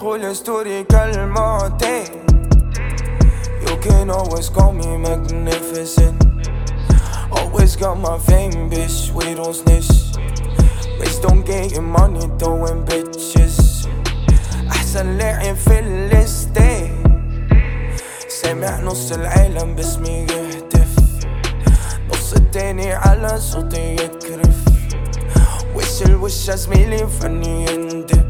دخول ستوري كالمعتاد. You can always call me magnificent. Always got my fame, bitch, we don't snitch. Race don't get money, throwing bitches. أحسن لاعب في الاستاد. سامع نص العالم باسمي يهتف، نص التاني على صوتي يكرف. وش الوش يا زميلي فني يندب،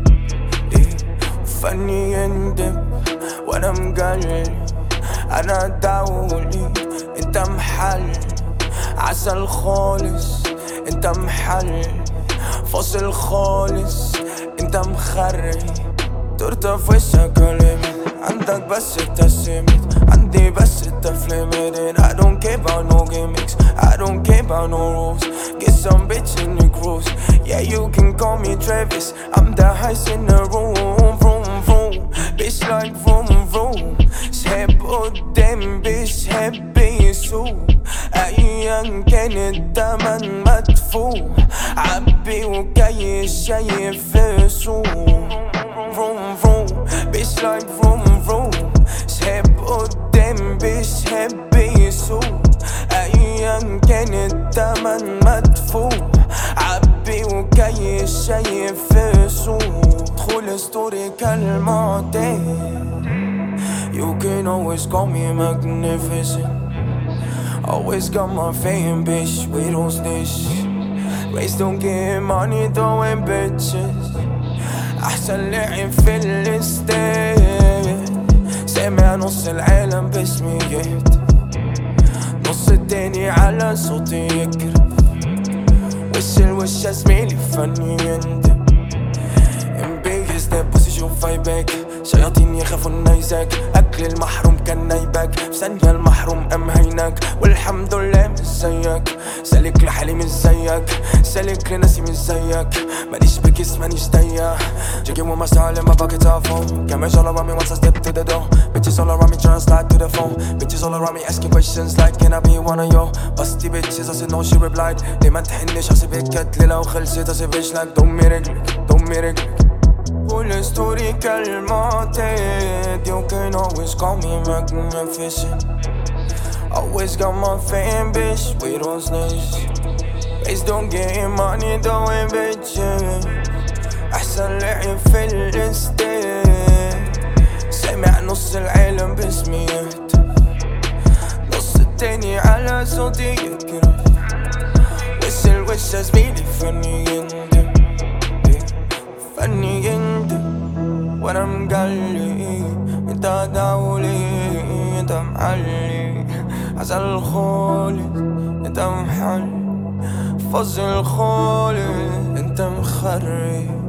فني يندب وانا مقلب. انا دولي انت محل، عسل خالص انت محل، فاصل خالص انت مخري. تورته في وشك كلمة، عندك بس ابتسمت، عندي بس التفليمت. I don't care about no gimmicks, I don't care about no rules. Get some bitch in the cruise, yeah you can call me Travis. I'm the highest in the room, vroom vroom. Bitch like vroom vroom. سحب قدام بيسحب يسوق، أيا كان التمن مدفوع. عبي وكيس شايف في السوق. vroom vroom. Bitch like vroom vroom. سحب قدام بيسحب يسوق، أيا كان التمن مدفوع. عبي وكيس شايف في السوق. دخول ستوري كالمعتاد. You can always call me magnificent. Always got my fame, bitch, we don't snitch. Race don't get money, throwing bitches. أحسن لاعب في الاستاد. سامع نص العالم باسمي يهتف، نص التاني على صوتي يكرف. وش الوش يا زميلي فني يندب. امبيجز ده بصي شوف فايباك، شياطين يخافوا النيزاك. اكل المحروم كان نايباك، في ثانية المحروم قام هيناك. والحمد لله مش زيك، سالك لحالي مش زيك، سالك لناسي مش زيك. ماليش بكيس مانيش ضيق. Jiggy with my style in my pocket all full. Cameras all around me once I step to the door. Bitches all around me tryna slide to the phone. Bitches all around me asking questions like can I be one of your busty bitches. I said no, she replied ليه ما تحنش حسيبك كتلي لو خلصت. اسيبش لك ضمي رجلك ضمي رجلك. كل ستوري كالمعتاد. You can always call me magnificent. Always got my fame, bitch, we don't snitch. Race don't get money, throwing bitches. أحسن لاعب في الاستاد. سامع نص العالم باسمي يهتف، نص التاني على صوتي يكرف. وش الوش يا زميلي فني يندب، فني يندب وانا مقلي. انت دولي انت محلي، عسل خالص انت محل، فاصل خالص انت مخري.